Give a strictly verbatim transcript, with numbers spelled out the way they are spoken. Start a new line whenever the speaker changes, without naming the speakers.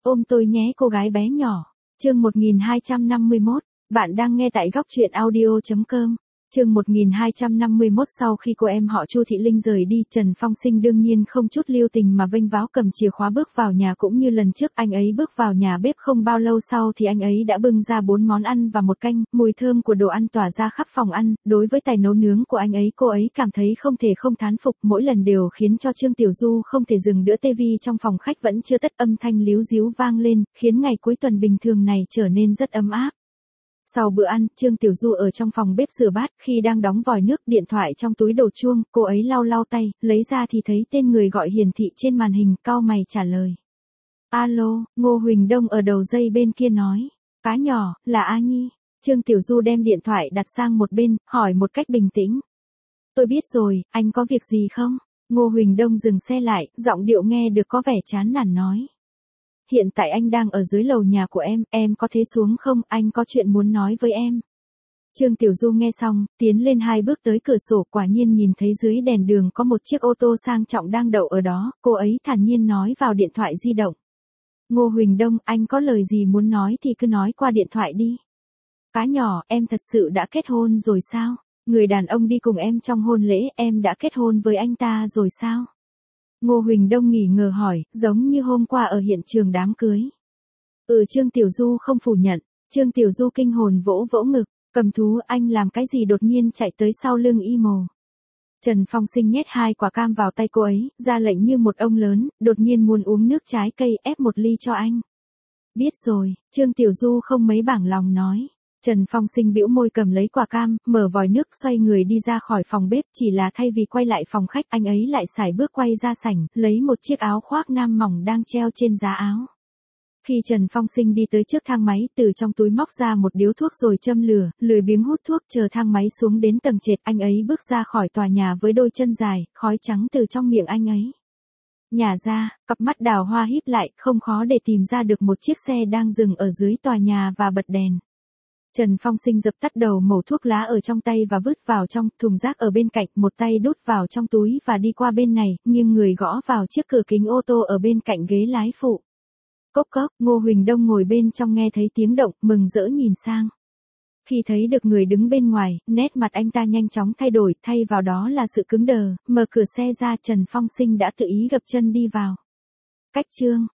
ôm tôi nhé cô gái bé nhỏ. Chương một nghìn hai trăm năm mươi mốt, bạn đang nghe tại góc truyện audio chấm com. Chương một nghìn hai trăm năm mươi mốt Sau khi cô em họ Chu Thị Linh rời đi, Trần Phong Sinh đương nhiên không chút lưu tình mà vênh váo cầm chìa khóa bước vào nhà. Cũng như lần trước anh ấy bước vào nhà bếp không bao lâu sau thì anh ấy đã bưng ra bốn món ăn và một canh, mùi thơm của đồ ăn tỏa ra khắp phòng ăn. Đối với tài nấu nướng của anh ấy, cô ấy cảm thấy không thể không thán phục, mỗi lần đều khiến cho Trương Tiểu Du không thể dừng đỡ. Tivi trong phòng khách vẫn chưa tắt, âm thanh líu ríu vang lên, khiến ngày cuối tuần bình thường này trở nên rất ấm áp. Sau bữa ăn, Trương Tiểu Du ở trong phòng bếp rửa bát, khi đang đóng vòi nước, điện thoại trong túi đổ chuông, cô ấy lau lau tay, lấy ra thì thấy tên người gọi hiển thị trên màn hình, cau mày trả lời. Alo, Ngô Huỳnh Đông ở đầu dây bên kia nói. Cá nhỏ, là A Nhi. Trương Tiểu Du đem điện thoại đặt sang một bên, hỏi một cách bình tĩnh. Tôi biết rồi, anh có việc gì không? Ngô Huỳnh Đông dừng xe lại, giọng điệu nghe được có vẻ chán nản nói. Hiện tại anh đang ở dưới lầu nhà của em, em có thể xuống không, anh có chuyện muốn nói với em. Trương Tiểu Du nghe xong, tiến lên hai bước tới cửa sổ, quả nhiên nhìn thấy dưới đèn đường có một chiếc ô tô sang trọng đang đậu ở đó, cô ấy thản nhiên nói vào điện thoại di động. Ngô Huỳnh Đông, anh có lời gì muốn nói thì cứ nói qua điện thoại đi. Cá nhỏ, em thật sự đã kết hôn rồi sao? Người đàn ông đi cùng em trong hôn lễ, em đã kết hôn với anh ta rồi sao? Ngô Huỳnh Đông nghỉ ngờ hỏi, giống như hôm qua ở hiện trường đám cưới. Ừ, Trương Tiểu Du không phủ nhận. Trương Tiểu Du kinh hồn vỗ vỗ ngực, cầm thú, anh làm cái gì đột nhiên chạy tới sau lưng y mồ. Trần Phong Sinh nhét hai quả cam vào tay cô ấy, ra lệnh như một ông lớn, đột nhiên muốn uống nước trái cây, ép một ly cho anh. Biết rồi, Trương Tiểu Du không mấy bảng lòng nói. Trần Phong Sinh bĩu môi cầm lấy quả cam, mở vòi nước, xoay người đi ra khỏi phòng bếp, chỉ là thay vì quay lại phòng khách, anh ấy lại sải bước quay ra sảnh, lấy một chiếc áo khoác nam mỏng đang treo trên giá áo. Khi Trần Phong Sinh đi tới trước thang máy, từ trong túi móc ra một điếu thuốc rồi châm lửa, lười biếng hút thuốc, chờ thang máy xuống đến tầng trệt, anh ấy bước ra khỏi tòa nhà với đôi chân dài, khói trắng từ trong miệng anh ấy nhả ra, cặp mắt đào hoa híp lại, không khó để tìm ra được một chiếc xe đang dừng ở dưới tòa nhà và bật đèn. Trần Phong Sinh dập tắt đầu mẩu thuốc lá ở trong tay và vứt vào trong thùng rác ở bên cạnh, một tay đút vào trong túi và đi qua bên này, nghiêng người gõ vào chiếc cửa kính ô tô ở bên cạnh ghế lái phụ. Cốc cốc, Ngô Huỳnh Đông ngồi bên trong nghe thấy tiếng động, mừng rỡ nhìn sang. Khi thấy được người đứng bên ngoài, nét mặt anh ta nhanh chóng thay đổi, thay vào đó là sự cứng đờ, mở cửa xe ra, Trần Phong Sinh đã tự ý gập chân đi vào. Cách Trương